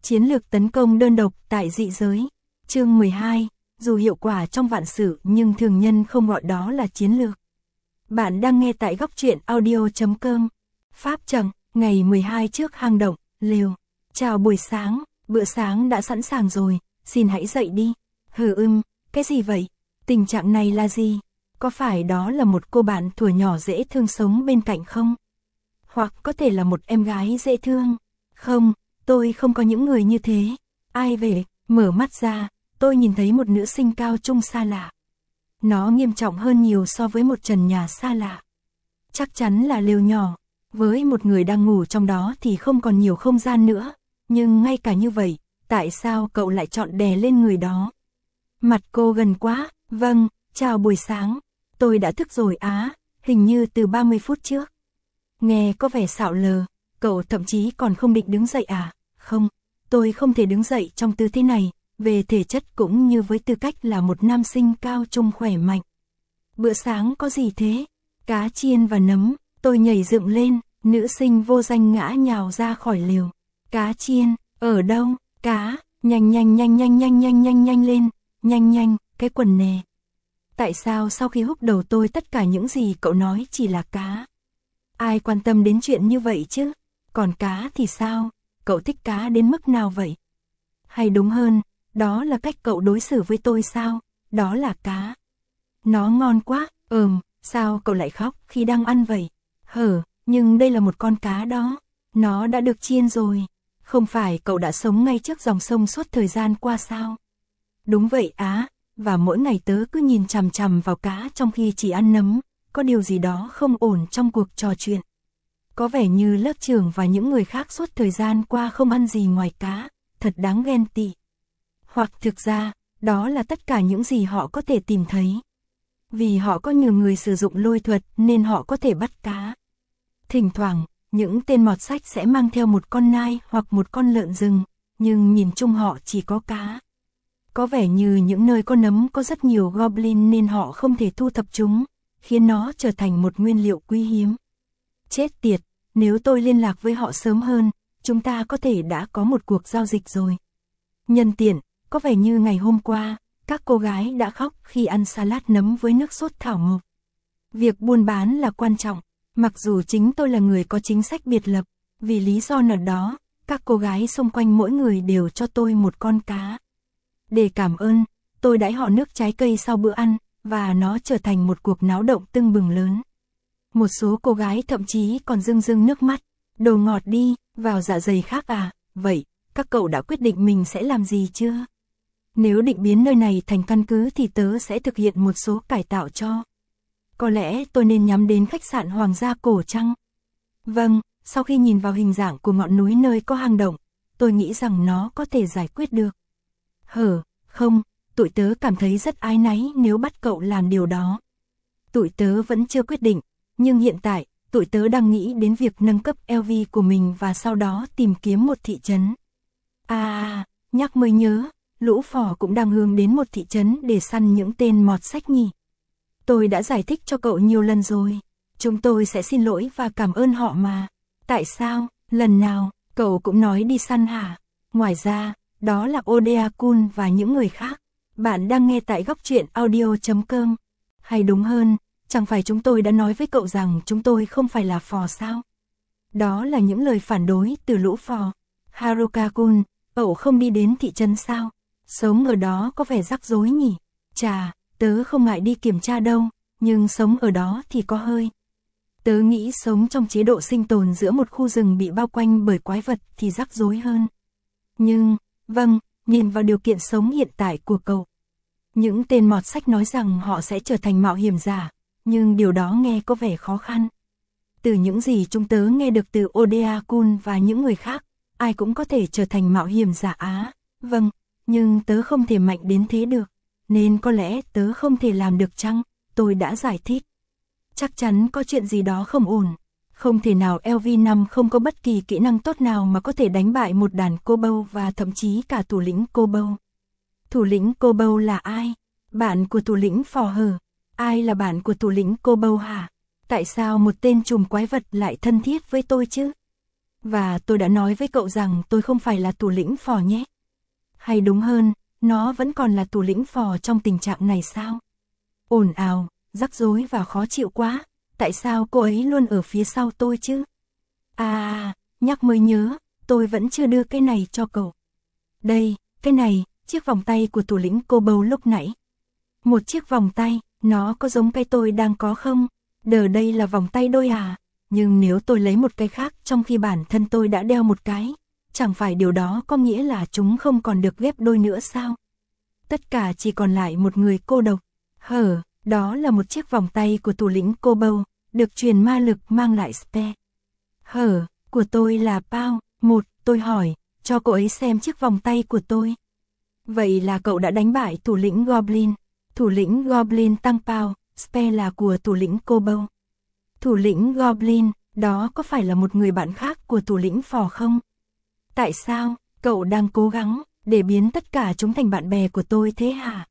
Chiến lược tấn công đơn độc tại dị giới. Chương 12, dù hiệu quả trong vạn sự nhưng thường nhân không gọi đó là chiến lược. Bạn đang nghe tại góc truyện audio.com. Pháp Trần, ngày 12 trước hang động, lều. Chào buổi sáng, bữa sáng đã sẵn sàng rồi, xin hãy dậy đi. Cái gì vậy? Tình trạng này là gì? Có phải đó là một cô bạn thuở nhỏ dễ thương sống bên cạnh không? Hoặc có thể là một em gái dễ thương? Không, tôi không có những người như thế. Ai về? Mở mắt ra, tôi nhìn thấy một nữ sinh cao trung xa lạ. Nó nghiêm trọng hơn nhiều so với một trần nhà xa lạ. Chắc chắn là lều nhỏ. Với một người đang ngủ trong đó thì không còn nhiều không gian nữa. Nhưng ngay cả như vậy, tại sao cậu lại chọn đè lên người đó? Mặt cô gần quá. Vâng, chào buổi sáng. Tôi đã thức rồi á, hình như từ 30 phút trước. Nghe có vẻ xạo lờ, cậu thậm chí còn không định đứng dậy à? Không, tôi không thể đứng dậy trong tư thế này, về thể chất cũng như với tư cách là một nam sinh cao trung khỏe mạnh. Bữa sáng có gì thế? Cá chiên và nấm. Tôi nhảy dựng lên, nữ sinh vô danh ngã nhào ra khỏi lều. Cá chiên, ở đâu? Cá, nhanh lên, nhanh, cái quần nè. Tại sao sau khi húc đầu tôi tất cả những gì cậu nói chỉ là cá? Ai quan tâm đến chuyện như vậy chứ? Còn cá thì sao? Cậu thích cá đến mức nào vậy? Hay đúng hơn, đó là cách cậu đối xử với tôi sao? Đó là cá. Nó ngon quá, sao cậu lại khóc khi đang ăn vậy? Nhưng đây là một con cá đó. Nó đã được chiên rồi. Không phải cậu đã sống ngay trước dòng sông suốt thời gian qua sao? Đúng vậy á, và mỗi ngày tớ cứ nhìn chằm chằm vào cá trong khi chỉ ăn nấm. Có điều gì đó không ổn trong cuộc trò chuyện. Có vẻ như lớp trưởng và những người khác suốt thời gian qua không ăn gì ngoài cá, thật đáng ghen tị. Hoặc thực ra, đó là tất cả những gì họ có thể tìm thấy. Vì họ có nhiều người sử dụng lôi thuật nên họ có thể bắt cá. Thỉnh thoảng, những tên mọt sách sẽ mang theo một con nai hoặc một con lợn rừng, nhưng nhìn chung họ chỉ có cá. Có vẻ như những nơi có nấm có rất nhiều goblin nên họ không thể thu thập chúng, khiến nó trở thành một nguyên liệu quý hiếm. Chết tiệt, nếu tôi liên lạc với họ sớm hơn, chúng ta có thể đã có một cuộc giao dịch rồi. Nhân tiện, có vẻ như ngày hôm qua, các cô gái đã khóc khi ăn salad nấm với nước sốt thảo mộc. Việc buôn bán là quan trọng, mặc dù chính tôi là người có chính sách biệt lập, vì lý do nào đó, các cô gái xung quanh mỗi người đều cho tôi một con cá. Để cảm ơn, tôi đãi họ nước trái cây sau bữa ăn, và nó trở thành một cuộc náo động tưng bừng lớn. Một số cô gái thậm chí còn rưng nước mắt. Đồ ngọt đi, vào dạ dày khác à? Vậy, các cậu đã quyết định mình sẽ làm gì chưa? Nếu định biến nơi này thành căn cứ thì tớ sẽ thực hiện một số cải tạo cho. Có lẽ tôi nên nhắm đến khách sạn Hoàng gia cổ chăng? Vâng, sau khi nhìn vào hình dạng của ngọn núi nơi có hang động, tôi nghĩ rằng nó có thể giải quyết được. Không, tụi tớ cảm thấy rất áy náy nếu bắt cậu làm điều đó. Tụi tớ vẫn chưa quyết định, nhưng hiện tại, tụi tớ đang nghĩ đến việc nâng cấp LV của mình và sau đó tìm kiếm một thị trấn. Nhắc mới nhớ, lũ phò cũng đang hướng đến một thị trấn để săn những tên mọt sách nhỉ. Tôi đã giải thích cho cậu nhiều lần rồi. Chúng tôi sẽ xin lỗi và cảm ơn họ mà. Tại sao, lần nào, cậu cũng nói đi săn hả? Ngoài ra, đó là Odeakun và những người khác. Bạn đang nghe tại góc truyện audio.com. Hay đúng hơn, chẳng phải chúng tôi đã nói với cậu rằng chúng tôi không phải là phò sao? Đó là những lời phản đối từ lũ phò. Haruka-kun, cậu không đi đến thị trấn sao? Sống ở đó có vẻ rắc rối nhỉ? Chà, tớ không ngại đi kiểm tra đâu, nhưng sống ở đó thì có hơi. Tớ nghĩ sống trong chế độ sinh tồn giữa một khu rừng bị bao quanh bởi quái vật thì rắc rối hơn. Nhưng, nhìn vào điều kiện sống hiện tại của cậu. Những tên mọt sách nói rằng họ sẽ trở thành mạo hiểm giả, nhưng điều đó nghe có vẻ khó khăn. Từ những gì chúng tớ nghe được từ Odeakun và những người khác, ai cũng có thể trở thành mạo hiểm giả á. Nhưng tớ không thể mạnh đến thế được, nên có lẽ tớ không thể làm được chăng? Tôi đã giải thích. Chắc chắn có chuyện gì đó không ổn. Không thể nào LV5 không có bất kỳ kỹ năng tốt nào mà có thể đánh bại một đàn cô bâu và thậm chí cả thủ lĩnh cô bâu. Thủ lĩnh cô bâu là ai? Bạn của thủ lĩnh phò hờ. Ai là bạn của thủ lĩnh cô bâu hả? Tại sao một tên trùm quái vật lại thân thiết với tôi chứ? Và tôi đã nói với cậu rằng tôi không phải là thủ lĩnh phò nhé. Hay đúng hơn, nó vẫn còn là thủ lĩnh phò trong tình trạng này sao? Ồn ào, rắc rối và khó chịu quá, tại sao cô ấy luôn ở phía sau tôi chứ? À, nhắc mới nhớ, tôi vẫn chưa đưa cái này cho cậu. Đây, cái này, chiếc vòng tay của thủ lĩnh cô bầu lúc nãy. Một chiếc vòng tay, nó có giống cái tôi đang có không? Đây là vòng tay đôi à? Nhưng nếu tôi lấy một cái khác trong khi bản thân tôi đã đeo một cái, chẳng phải điều đó có nghĩa là chúng không còn được ghép đôi nữa sao? Tất cả chỉ còn lại một người cô độc. Đó là một chiếc vòng tay của thủ lĩnh cô bầu, được truyền ma lực mang lại Spare. Của tôi là Pao. Tôi hỏi, cho cậu ấy xem chiếc vòng tay của tôi. Vậy là cậu đã đánh bại thủ lĩnh Goblin. Thủ lĩnh Goblin tăng Pao, Spare là của thủ lĩnh cô bầu. Thủ lĩnh Goblin, đó có phải là một người bạn khác của thủ lĩnh phò không? Tại sao, cậu đang cố gắng để biến tất cả chúng thành bạn bè của tôi thế hả?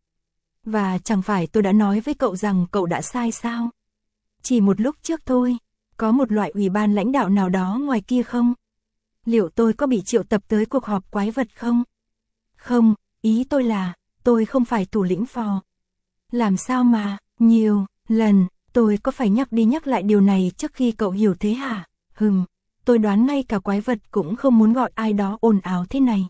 Và chẳng phải tôi đã nói với cậu rằng cậu đã sai sao? Chỉ một lúc trước thôi, có một loại ủy ban lãnh đạo nào đó ngoài kia không? Liệu tôi có bị triệu tập tới cuộc họp quái vật không? Không, ý tôi là, tôi không phải thủ lĩnh phò. Làm sao mà, nhiều lần, tôi có phải nhắc đi nhắc lại điều này trước khi cậu hiểu thế hả? Tôi đoán ngay cả quái vật cũng không muốn gọi ai đó ồn ào thế này.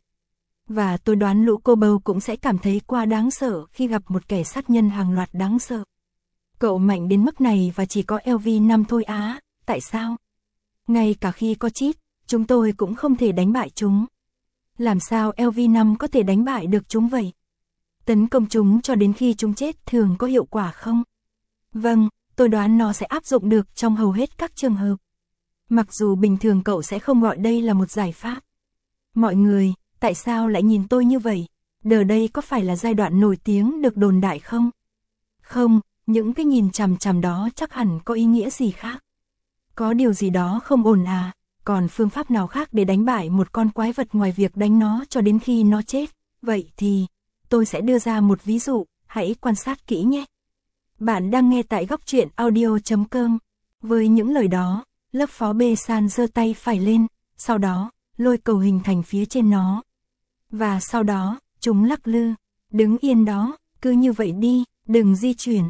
Và tôi đoán lũ cô bầu cũng sẽ cảm thấy quá đáng sợ khi gặp một kẻ sát nhân hàng loạt đáng sợ. Cậu mạnh đến mức này và chỉ có LV5 thôi á, tại sao? Ngay cả khi có cheat, chúng tôi cũng không thể đánh bại chúng. Làm sao LV5 có thể đánh bại được chúng vậy? Tấn công chúng cho đến khi chúng chết thường có hiệu quả không? Vâng, tôi đoán nó sẽ áp dụng được trong hầu hết các trường hợp. Mặc dù bình thường cậu sẽ không gọi đây là một giải pháp. Mọi người, tại sao lại nhìn tôi như vậy? Đây có phải là giai đoạn nổi tiếng được đồn đại không? Không, những cái nhìn chằm chằm đó chắc hẳn có ý nghĩa gì khác. Có điều gì đó không ổn à? Còn phương pháp nào khác để đánh bại một con quái vật ngoài việc đánh nó cho đến khi nó chết? Vậy thì, tôi sẽ đưa ra một ví dụ, hãy quan sát kỹ nhé. Bạn đang nghe tại góc truyện audio.com. Với những lời đó, lớp phó B San giơ tay phải lên, sau đó, lôi cầu hình thành phía trên nó. Và sau đó, chúng lắc lư. Đứng yên đó, cứ như vậy đi, đừng di chuyển.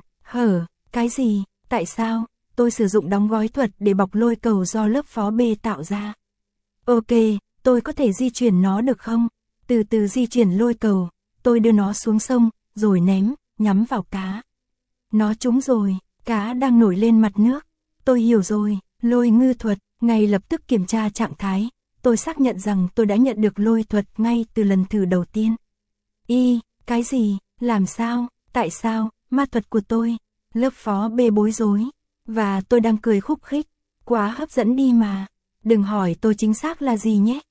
Cái gì, tại sao? Tôi sử dụng đóng gói thuật để bọc lôi cầu do lớp phó B tạo ra. Ok, tôi có thể di chuyển nó được không? Từ từ di chuyển lôi cầu, tôi đưa nó xuống sông, rồi ném, nhắm vào cá. Nó trúng rồi, cá đang nổi lên mặt nước. Tôi hiểu rồi, lôi ngư thuật, ngay lập tức kiểm tra trạng thái. Tôi xác nhận rằng tôi đã nhận được lôi thuật ngay từ lần thử đầu tiên. Cái gì, làm sao, tại sao, ma thuật của tôi? Lớp phó B bối rối. Và tôi đang cười khúc khích, quá hấp dẫn đi mà. Đừng hỏi tôi chính xác là gì nhé.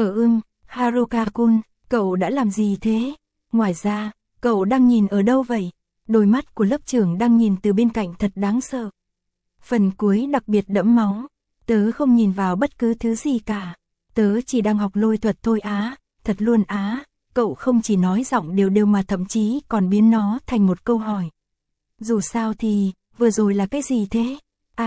Haruka-kun, cậu đã làm gì thế? Ngoài ra, cậu đang nhìn ở đâu vậy? Đôi mắt của lớp trưởng đang nhìn từ bên cạnh thật đáng sợ. Phần cuối đặc biệt đẫm máu. Tớ không nhìn vào bất cứ thứ gì cả. Tớ chỉ đang học lôi thuật thôi á, thật luôn á. Cậu không chỉ nói giọng đều mà thậm chí còn biến nó thành một câu hỏi. Dù sao thì, vừa rồi là cái gì thế?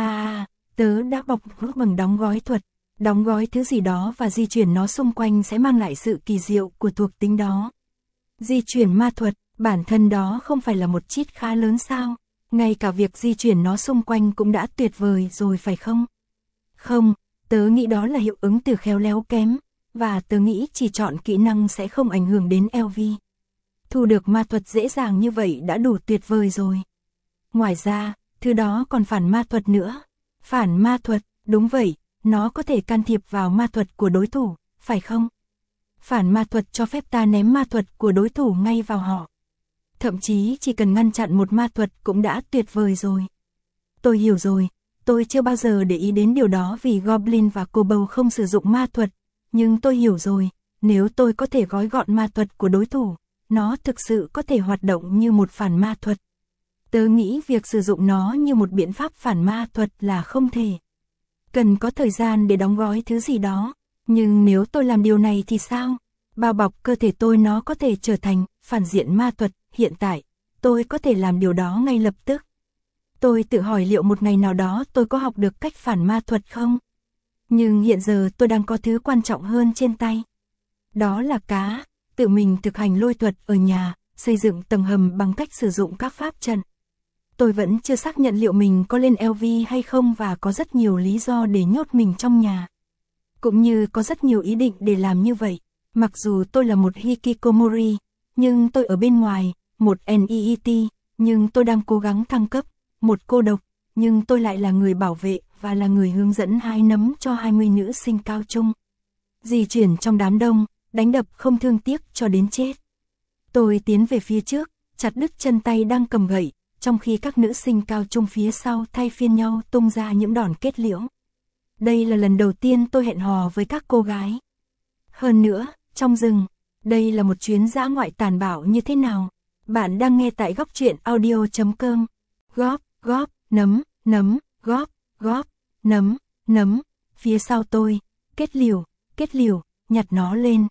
Tớ đã bọc nó bằng đóng gói thuật. Đóng gói thứ gì đó và di chuyển nó xung quanh sẽ mang lại sự kỳ diệu của thuộc tính đó. Di chuyển ma thuật, bản thân đó không phải là một cheat khá lớn sao? Ngay cả việc di chuyển nó xung quanh cũng đã tuyệt vời rồi phải không? Không, tớ nghĩ đó là hiệu ứng từ khéo léo kém, và tớ nghĩ chỉ chọn kỹ năng sẽ không ảnh hưởng đến LV. Thu được ma thuật dễ dàng như vậy đã đủ tuyệt vời rồi. Ngoài ra, thứ đó còn phản ma thuật nữa. Phản ma thuật, đúng vậy, nó có thể can thiệp vào ma thuật của đối thủ, phải không? Phản ma thuật cho phép ta ném ma thuật của đối thủ ngay vào họ. Thậm chí chỉ cần ngăn chặn một ma thuật cũng đã tuyệt vời rồi. Tôi hiểu rồi, tôi chưa bao giờ để ý đến điều đó vì Goblin và Kobold không sử dụng ma thuật, nhưng tôi hiểu rồi, nếu tôi có thể gói gọn ma thuật của đối thủ, nó thực sự có thể hoạt động như một phản ma thuật. Tớ nghĩ việc sử dụng nó như một biện pháp phản ma thuật là không thể. Cần có thời gian để đóng gói thứ gì đó, nhưng nếu tôi làm điều này thì sao? Bao bọc cơ thể tôi nó có thể trở thành phản diện ma thuật, hiện tại, tôi có thể làm điều đó ngay lập tức. Tôi tự hỏi liệu một ngày nào đó tôi có học được cách phản ma thuật không? Nhưng hiện giờ tôi đang có thứ quan trọng hơn trên tay. Đó là cá, tự mình thực hành lôi thuật ở nhà, xây dựng tầng hầm bằng cách sử dụng các pháp trận. Tôi vẫn chưa xác nhận liệu mình có lên LV hay không và có rất nhiều lý do để nhốt mình trong nhà. Cũng như có rất nhiều ý định để làm như vậy. Mặc dù tôi là một hikikomori, nhưng tôi ở bên ngoài, một NEET, nhưng tôi đang cố gắng thăng cấp, một cô độc, nhưng tôi lại là người bảo vệ và là người hướng dẫn hái nấm cho 20 nữ sinh cao trung. Di chuyển trong đám đông, đánh đập không thương tiếc cho đến chết. Tôi tiến về phía trước, chặt đứt chân tay đang cầm gậy, trong khi các nữ sinh cao trung phía sau thay phiên nhau tung ra những đòn kết liễu. Đây là lần đầu tiên tôi hẹn hò với các cô gái. Hơn nữa, trong rừng, đây là một chuyến dã ngoại tàn bạo như thế nào. Bạn đang nghe tại góc truyện audio.com. Góp, góp, nấm, nấm, góp, góp, nấm, nấm. Phía sau tôi, kết liều, nhặt nó lên,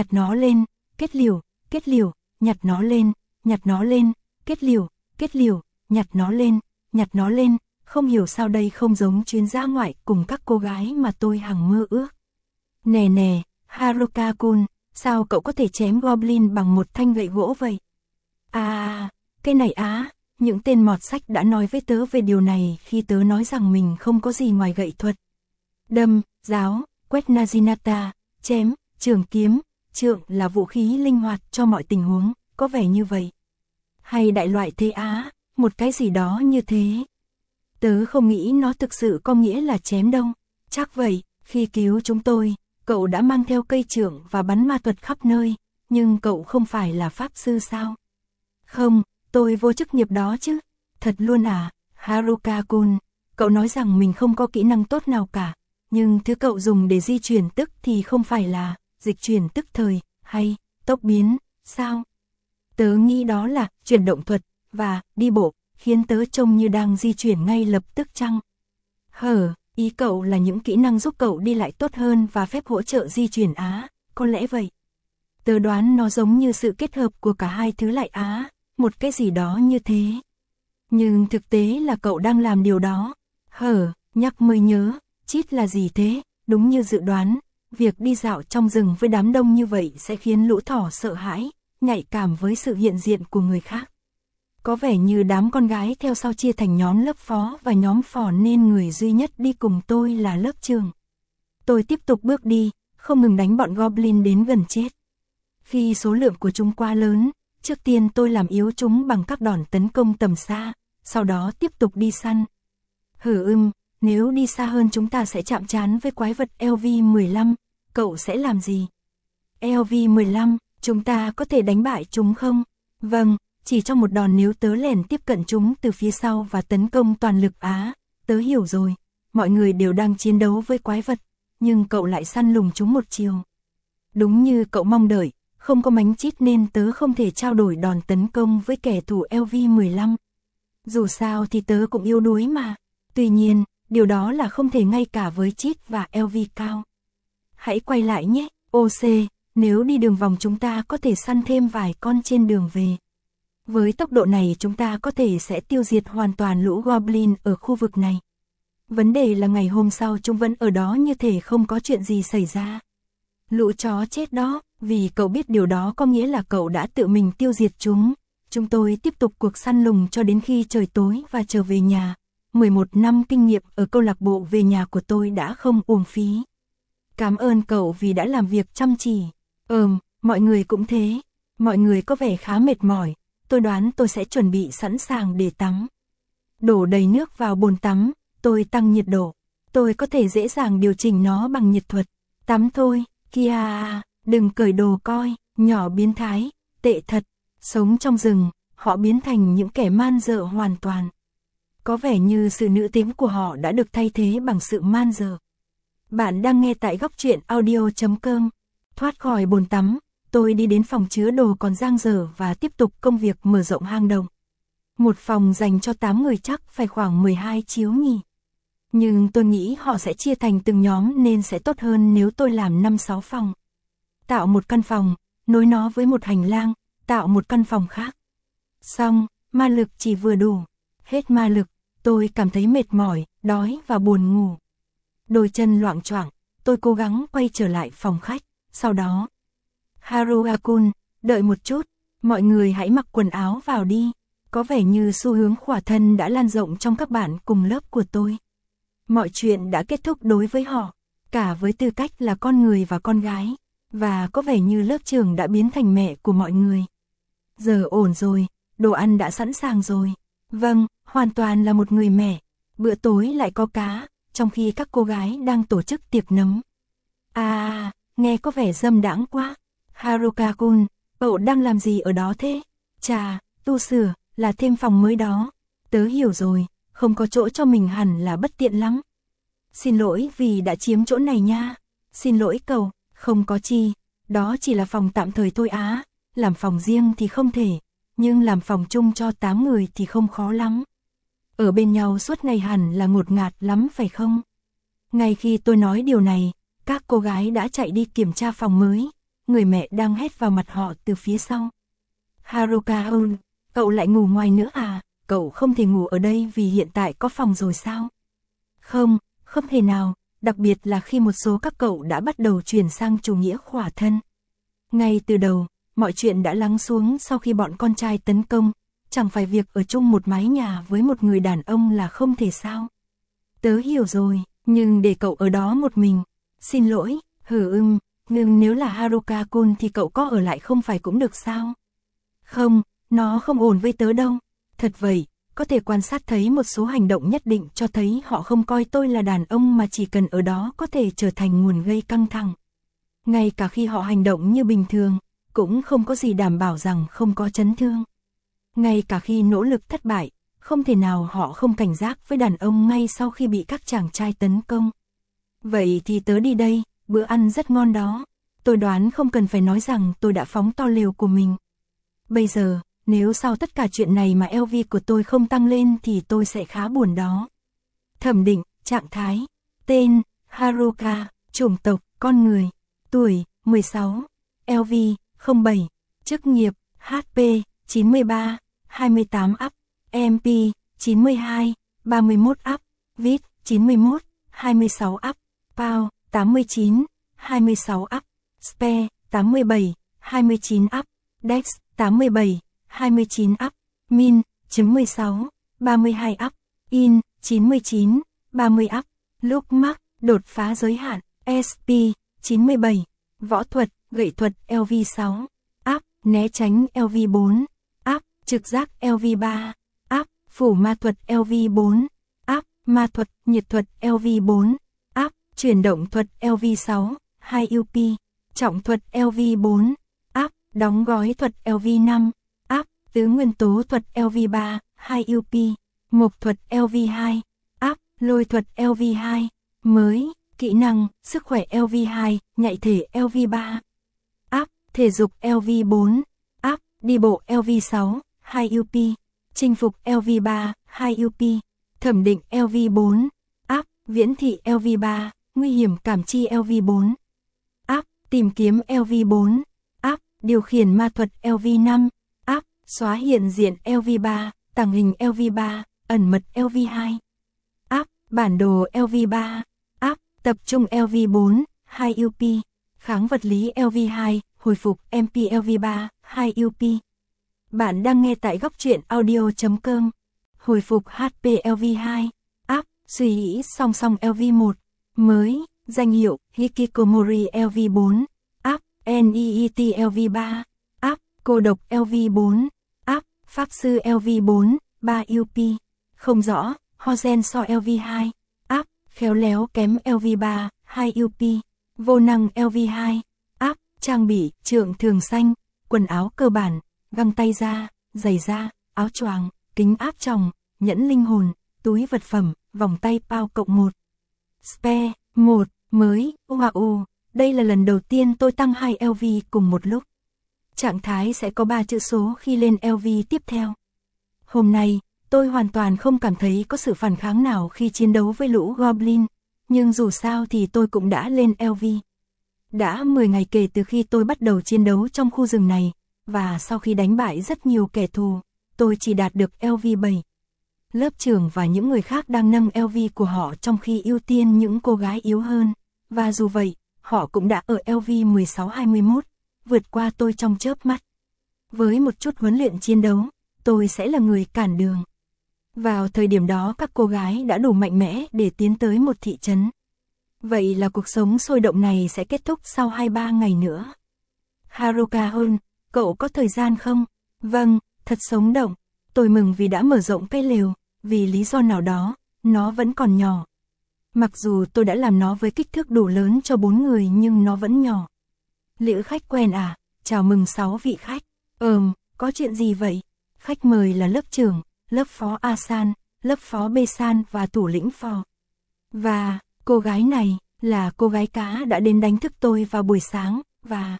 kết liều, nhặt nó lên, kết liều, nhặt nó lên. Không hiểu sao đây không giống chuyến dã ngoại cùng các cô gái mà tôi hằng mơ ước. Nè, Haruka-kun, sao cậu có thể chém Goblin bằng một thanh gậy gỗ vậy? Cái này những tên mọt sách đã nói với tớ về điều này khi tớ nói rằng mình không có gì ngoài gậy thuật. Đâm, giáo, quét Najinata, chém, trường kiếm, trượng là vũ khí linh hoạt cho mọi tình huống, có vẻ như vậy. Hay đại loại thế một cái gì đó như thế. Tớ không nghĩ nó thực sự có nghĩa là chém đâu. Chắc vậy, khi cứu chúng tôi, cậu đã mang theo cây trượng và bắn ma thuật khắp nơi, nhưng cậu không phải là pháp sư sao? Không, tôi vô chức nghiệp đó chứ. Thật luôn Haruka-kun, cậu nói rằng mình không có kỹ năng tốt nào cả, nhưng thứ cậu dùng để di chuyển tức thì không phải là dịch chuyển tức thời, hay tốc biến, sao? Tớ nghĩ đó là chuyển động thuật, và đi bộ, khiến tớ trông như đang di chuyển ngay lập tức chăng? Ý cậu là những kỹ năng giúp cậu đi lại tốt hơn và phép hỗ trợ di chuyển có lẽ vậy. Tớ đoán nó giống như sự kết hợp của cả hai thứ lại một cái gì đó như thế. Nhưng thực tế là cậu đang làm điều đó. Nhắc mới nhớ, chít là gì thế? Đúng như dự đoán, việc đi dạo trong rừng với đám đông như vậy sẽ khiến lũ thỏ sợ hãi, nhạy cảm với sự hiện diện của người khác. Có vẻ như đám con gái theo sau chia thành nhóm lớp phó và nhóm phò nên người duy nhất đi cùng tôi là lớp trường. Tôi tiếp tục bước đi, không ngừng đánh bọn Goblin đến gần chết. Khi số lượng của chúng quá lớn, trước tiên tôi làm yếu chúng bằng các đòn tấn công tầm xa, sau đó tiếp tục đi săn. Nếu đi xa hơn chúng ta sẽ chạm trán với quái vật LV-15, cậu sẽ làm gì? LV-15, chúng ta có thể đánh bại chúng không? Vâng, chỉ trong một đòn nếu tớ lèn tiếp cận chúng từ phía sau và tấn công toàn lực tớ hiểu rồi. Mọi người đều đang chiến đấu với quái vật, nhưng cậu lại săn lùng chúng một chiều. Đúng như cậu mong đợi, không có mánh chít nên tớ không thể trao đổi đòn tấn công với kẻ thù LV-15. Dù sao thì tớ cũng yếu đuối mà. Tuy nhiên, điều đó là không thể ngay cả với chít và LV cao. Hãy quay lại nhé, OC, nếu đi đường vòng chúng ta có thể săn thêm vài con trên đường về. Với tốc độ này chúng ta có thể sẽ tiêu diệt hoàn toàn lũ Goblin ở khu vực này. Vấn đề là ngày hôm sau chúng vẫn ở đó như thể không có chuyện gì xảy ra. Lũ chó chết đó, vì cậu biết điều đó có nghĩa là cậu đã tự mình tiêu diệt chúng. Chúng tôi tiếp tục cuộc săn lùng cho đến khi trời tối và trở về nhà. 11 năm kinh nghiệm ở câu lạc bộ về nhà của tôi đã không uổng phí. Cảm ơn cậu vì đã làm việc chăm chỉ. Mọi người cũng thế. Mọi người có vẻ khá mệt mỏi. Tôi đoán tôi sẽ chuẩn bị sẵn sàng để tắm. Đổ đầy nước vào bồn tắm, tôi tăng nhiệt độ. Tôi có thể dễ dàng điều chỉnh nó bằng nhiệt thuật. Tắm thôi, kia đừng cởi đồ coi, nhỏ biến thái, tệ thật. Sống trong rừng, họ biến thành những kẻ man dợ hoàn toàn. Có vẻ như sự nữ tính của họ đã được thay thế bằng sự man dợ. Bạn đang nghe tại góc truyện audio.com. Thoát khỏi bồn tắm, tôi đi đến phòng chứa đồ còn dang dở và tiếp tục công việc mở rộng hang động. Một phòng dành cho 8 người chắc phải khoảng 12 chiếu nhỉ. Nhưng tôi nghĩ họ sẽ chia thành từng nhóm nên sẽ tốt hơn nếu tôi làm 5-6 phòng. Tạo một căn phòng, nối nó với một hành lang, tạo một căn phòng khác. Xong, ma lực chỉ vừa đủ. Hết ma lực, tôi cảm thấy mệt mỏi, đói và buồn ngủ. đôi chân loạng choạng, tôi cố gắng quay trở lại phòng khách, sau đó. Haruka-kun, đợi một chút, mọi người hãy mặc quần áo vào đi, có vẻ như xu hướng khỏa thân đã lan rộng trong các bạn cùng lớp của tôi. Mọi chuyện đã kết thúc đối với họ, cả với tư cách là con người và con gái, và có vẻ như lớp trưởng đã biến thành mẹ của mọi người. Giờ ổn rồi, đồ ăn đã sẵn sàng rồi. Vâng, hoàn toàn là một người mẹ. Bữa tối lại có cá, trong khi các cô gái đang tổ chức tiệc nấm. À, nghe có vẻ dâm đãng quá. Haruka-kun, cậu đang làm gì ở đó thế? Chà, tu sửa, là thêm phòng mới đó. Tớ hiểu rồi, không có chỗ cho mình hẳn là bất tiện lắm. Xin lỗi vì đã chiếm chỗ này nha. Xin lỗi cậu, không có chi. Đó chỉ là phòng tạm thời thôi á. Làm phòng riêng thì không thể, nhưng làm phòng chung cho 8 người thì không khó lắm. Ở bên nhau suốt ngày hẳn là ngột ngạt lắm phải không? Ngay khi tôi nói điều này, các cô gái đã chạy đi kiểm tra phòng mới. Người mẹ đang hét vào mặt họ từ phía sau. Haruka-kun, cậu lại ngủ ngoài nữa à? Cậu không thể ngủ ở đây vì hiện tại có phòng rồi sao? Không, không thể nào, đặc biệt là khi một số các cậu đã bắt đầu chuyển sang chủ nghĩa khỏa thân. Ngay từ đầu, mọi chuyện đã lắng xuống sau khi bọn con trai tấn công, chẳng phải việc ở chung một mái nhà với một người đàn ông là không thể sao. Tớ hiểu rồi, nhưng để cậu ở đó một mình, xin lỗi, nhưng nếu là Haruka-kun thì cậu có ở lại không phải cũng được sao? Không, nó không ổn với tớ đâu. Thật vậy, có thể quan sát thấy một số hành động nhất định cho thấy họ không coi tôi là đàn ông mà chỉ cần ở đó có thể trở thành nguồn gây căng thẳng. Ngay cả khi họ hành động như bình thường, cũng không có gì đảm bảo rằng không có chấn thương. Ngay cả khi nỗ lực thất bại, không thể nào họ không cảnh giác với đàn ông ngay sau khi bị các chàng trai tấn công. Vậy thì tớ đi đây, bữa ăn rất ngon đó. Tôi đoán không cần phải nói rằng tôi đã phóng to lều của mình. Bây giờ, nếu sau tất cả chuyện này mà LV của tôi không tăng lên thì tôi sẽ khá buồn đó. Thẩm định, trạng thái, tên, Haruka, chủng tộc, con người, tuổi, 16, LV, 07, chức nghiệp, HP, 93, 28 up, MP, 92, 31 up, VIT, 91, 26 up, POW, 89, 26 up, SPE, 87, 29 up, DEX, 87, 29 up, Min, 16, 32 up, IN, 99, 30 up, Look Mark, đột phá giới hạn, SP, 97, võ thuật, gậy thuật LV6, up, né tránh LV4, up, trực giác LV3, up, phủ ma thuật LV4, up, ma thuật, nhiệt thuật LV4, up, chuyển động thuật LV6, 2 UP, trọng thuật LV4, up, đóng gói thuật LV5, up, tứ nguyên tố thuật LV3, 2 UP, mộc thuật LV2, up, lôi thuật LV2, mới, kỹ năng, sức khỏe LV2, nhạy thể LV3, up, thể dục LV4, up, đi bộ LV6, 2 UP, chinh phục LV3, 2 UP, thẩm định LV4, up, viễn thị LV3, nguy hiểm cảm chi LV4, up, tìm kiếm LV4, up, điều khiển ma thuật LV5, up, xóa hiện diện LV3, tàng hình LV3, ẩn mật LV2, up, bản đồ LV3, up, tập trung LV4, 2 UP, kháng vật lý LV2, hồi phục MP LV3, 2 UP. Bạn đang nghe tại góc truyện audio.com. Hồi phục HP LV2, up, suy nghĩ song song LV1, mới, danh hiệu Hikikomori LV4, up, NEET LV3, up, cô độc LV4, up, pháp sư LV4, 3 UP, không rõ, Hozen so LV2, up, khéo léo kém LV3, 2 UP, vô năng LV2, up, trang bị, trượng thường xanh, quần áo cơ bản, găng tay da, giày da, áo choàng, kính áp tròng, nhẫn linh hồn, túi vật phẩm, vòng tay POW cộng 1. Spare, 1, mới, wow, đây là lần đầu tiên tôi tăng 2 LV cùng một lúc. Trạng thái sẽ có 3 chữ số khi lên LV tiếp theo. Hôm nay, tôi hoàn toàn không cảm thấy có sự phản kháng nào khi chiến đấu với lũ Goblin, nhưng dù sao thì tôi cũng đã lên LV. Đã 10 ngày kể từ khi tôi bắt đầu chiến đấu trong khu rừng này, và sau khi đánh bại rất nhiều kẻ thù, tôi chỉ đạt được LV7. Lớp trưởng và những người khác đang nâng LV của họ trong khi ưu tiên những cô gái yếu hơn. Và dù vậy, họ cũng đã ở LV 16-21, vượt qua tôi trong chớp mắt. Với một chút huấn luyện chiến đấu, tôi sẽ là người cản đường. Vào thời điểm đó các cô gái đã đủ mạnh mẽ để tiến tới một thị trấn. Vậy là cuộc sống sôi động này sẽ kết thúc sau 2-3 ngày nữa. Haruka-hun, cậu có thời gian không? Vâng, thật sống động. Tôi mừng vì đã mở rộng cái lều, vì lý do nào đó, nó vẫn còn nhỏ. Mặc dù tôi đã làm nó với kích thước đủ lớn cho 4 người nhưng nó vẫn nhỏ. Lữ khách quen à? Chào mừng 6 vị khách. Có chuyện gì vậy? Khách mời là lớp trưởng, lớp phó A-san, lớp phó B-san và thủ lĩnh phò. Và, cô gái này, là cô gái cá đã đến đánh thức tôi vào buổi sáng, và...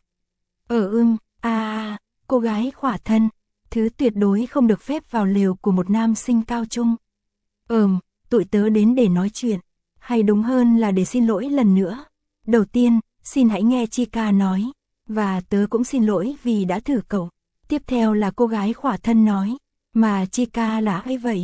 cô gái khỏa thân, thứ tuyệt đối không được phép vào lều của một nam sinh cao trung. Tụi tớ đến để nói chuyện, hay đúng hơn là để xin lỗi lần nữa. Đầu tiên, xin hãy nghe Chika nói, và tớ cũng xin lỗi vì đã thử cậu. Tiếp theo là cô gái khỏa thân nói, mà Chika là ai vậy?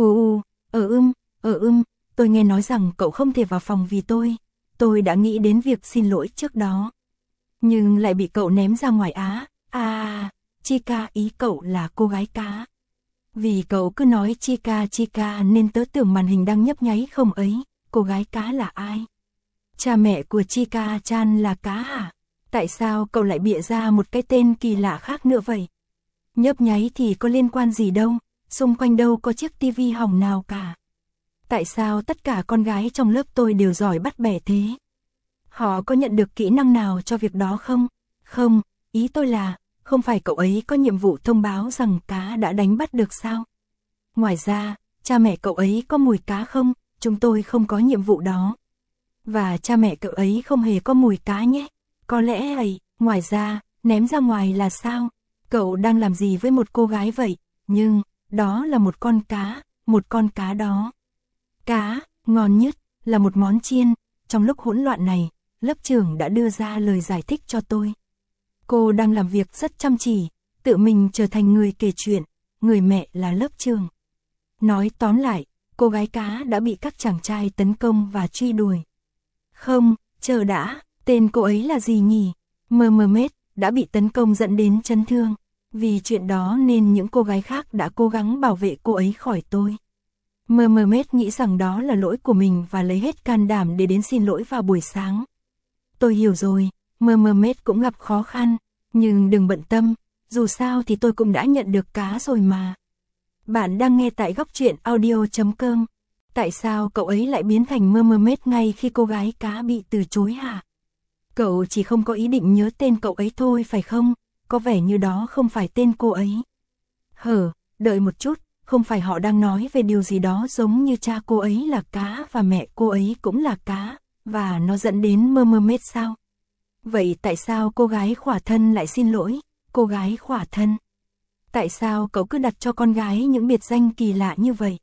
Tôi nghe nói rằng cậu không thể vào phòng vì tôi đã nghĩ đến việc xin lỗi trước đó. Nhưng lại bị cậu ném ra ngoài á. Chika, ý cậu là cô gái cá. Vì cậu cứ nói Chika nên tớ tưởng màn hình đang nhấp nháy không ấy. Cô gái cá là ai? Cha mẹ của Chika-chan là cá hả? Tại sao cậu lại bịa ra một cái tên kỳ lạ khác nữa vậy? Nhấp nháy thì có liên quan gì đâu, xung quanh đâu có chiếc tivi hỏng nào cả. Tại sao tất cả con gái trong lớp tôi đều giỏi bắt bẻ thế? Họ có nhận được kỹ năng nào cho việc đó không? Không, ý tôi là, không phải cậu ấy có nhiệm vụ thông báo rằng cá đã đánh bắt được sao? Ngoài ra, cha mẹ cậu ấy có mùi cá không? Chúng tôi không có nhiệm vụ đó. Và cha mẹ cậu ấy không hề có mùi cá nhé. Có lẽ ấy, ngoài ra, ném ra ngoài là sao? Cậu đang làm gì với một cô gái vậy? Nhưng, đó là một con cá đó. Cá, ngon nhất, là một món chiên. Trong lúc hỗn loạn này, lớp trưởng đã đưa ra lời giải thích cho tôi. Cô đang làm việc rất chăm chỉ, tự mình trở thành người kể chuyện, người mẹ là lớp trưởng. Nói tóm lại, cô gái cá đã bị các chàng trai tấn công và truy đuổi. Không, chờ đã, tên cô ấy là gì nhỉ? Mermaid đã bị tấn công dẫn đến chấn thương. Vì chuyện đó nên những cô gái khác đã cố gắng bảo vệ cô ấy khỏi tôi. Mermaid nghĩ rằng đó là lỗi của mình và lấy hết can đảm để đến xin lỗi vào buổi sáng. Tôi hiểu rồi, Mermaid cũng gặp khó khăn, nhưng đừng bận tâm, dù sao thì tôi cũng đã nhận được cá rồi mà. Bạn đang nghe tại góc truyện audio.com. Tại sao cậu ấy lại biến thành Mermaid ngay khi cô gái cá bị từ chối hả? Cậu chỉ không có ý định nhớ tên cậu ấy thôi phải không? Có vẻ như đó không phải tên cô ấy. Đợi một chút, không phải họ đang nói về điều gì đó giống như cha cô ấy là cá và mẹ cô ấy cũng là cá, và nó dẫn đến Mermaid sao? Vậy tại sao cô gái khỏa thân lại xin lỗi? Cô gái khỏa thân. Tại sao cậu cứ đặt cho con gái những biệt danh kỳ lạ như vậy?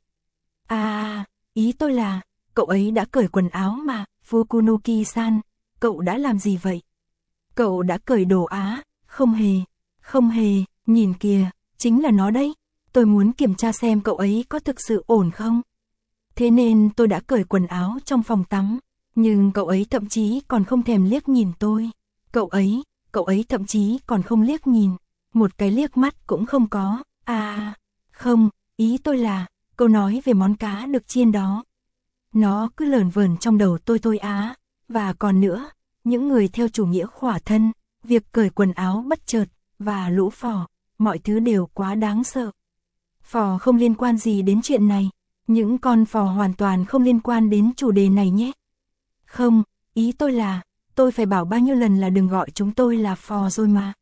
Ý tôi là, cậu ấy đã cởi quần áo mà, Fukunuki-san, cậu đã làm gì vậy? Cậu đã cởi đồ á? Không hề, nhìn kìa, chính là nó đấy. Tôi muốn kiểm tra xem cậu ấy có thực sự ổn không. Thế nên tôi đã cởi quần áo trong phòng tắm, nhưng cậu ấy thậm chí còn không thèm liếc nhìn tôi. Cậu ấy thậm chí còn không liếc nhìn, một cái liếc mắt cũng không có. Không, ý tôi là, câu nói về món cá được chiên đó. Nó cứ lởn vởn trong đầu tôi á. Và còn nữa, những người theo chủ nghĩa khỏa thân, việc cởi quần áo bất chợt, và lũ phò, mọi thứ đều quá đáng sợ. Phò không liên quan gì đến chuyện này, những con phò hoàn toàn không liên quan đến chủ đề này nhé. Không, ý tôi là, tôi phải bảo bao nhiêu lần là đừng gọi chúng tôi là phò rồi mà.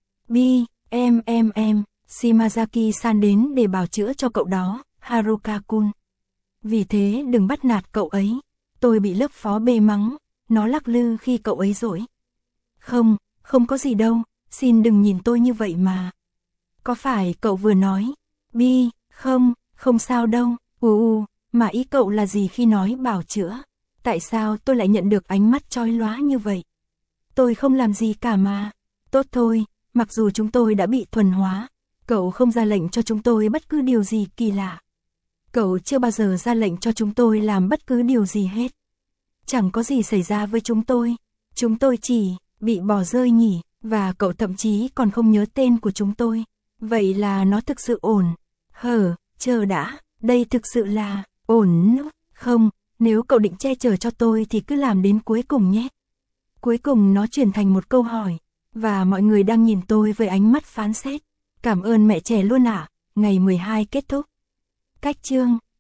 Shimazaki-san đến để bào chữa cho cậu đó, Haruka-kun. Vì thế đừng bắt nạt cậu ấy, tôi bị lớp phó B mắng, nó lắc lư khi cậu ấy dỗi. Không có gì đâu, xin đừng nhìn tôi như vậy mà. Có phải cậu vừa nói, không sao đâu, mà ý cậu là gì khi nói bảo chữa? Tại sao tôi lại nhận được ánh mắt chói lóa như vậy? Tôi không làm gì cả mà. Tốt thôi, mặc dù chúng tôi đã bị thuần hóa, cậu không ra lệnh cho chúng tôi bất cứ điều gì kỳ lạ. Cậu chưa bao giờ ra lệnh cho chúng tôi làm bất cứ điều gì hết. Chẳng có gì xảy ra với chúng tôi. Chúng tôi chỉ bị bỏ rơi nhỉ, và cậu thậm chí còn không nhớ tên của chúng tôi. Vậy là nó thực sự ổn. Chờ đã, đây thực sự là ổn. Không, nếu cậu định che chở cho tôi thì cứ làm đến cuối cùng nhé. Cuối cùng nó chuyển thành một câu hỏi, và mọi người đang nhìn tôi với ánh mắt phán xét. Cảm ơn mẹ trẻ luôn ạ. Ngày 12 kết thúc. Cách chương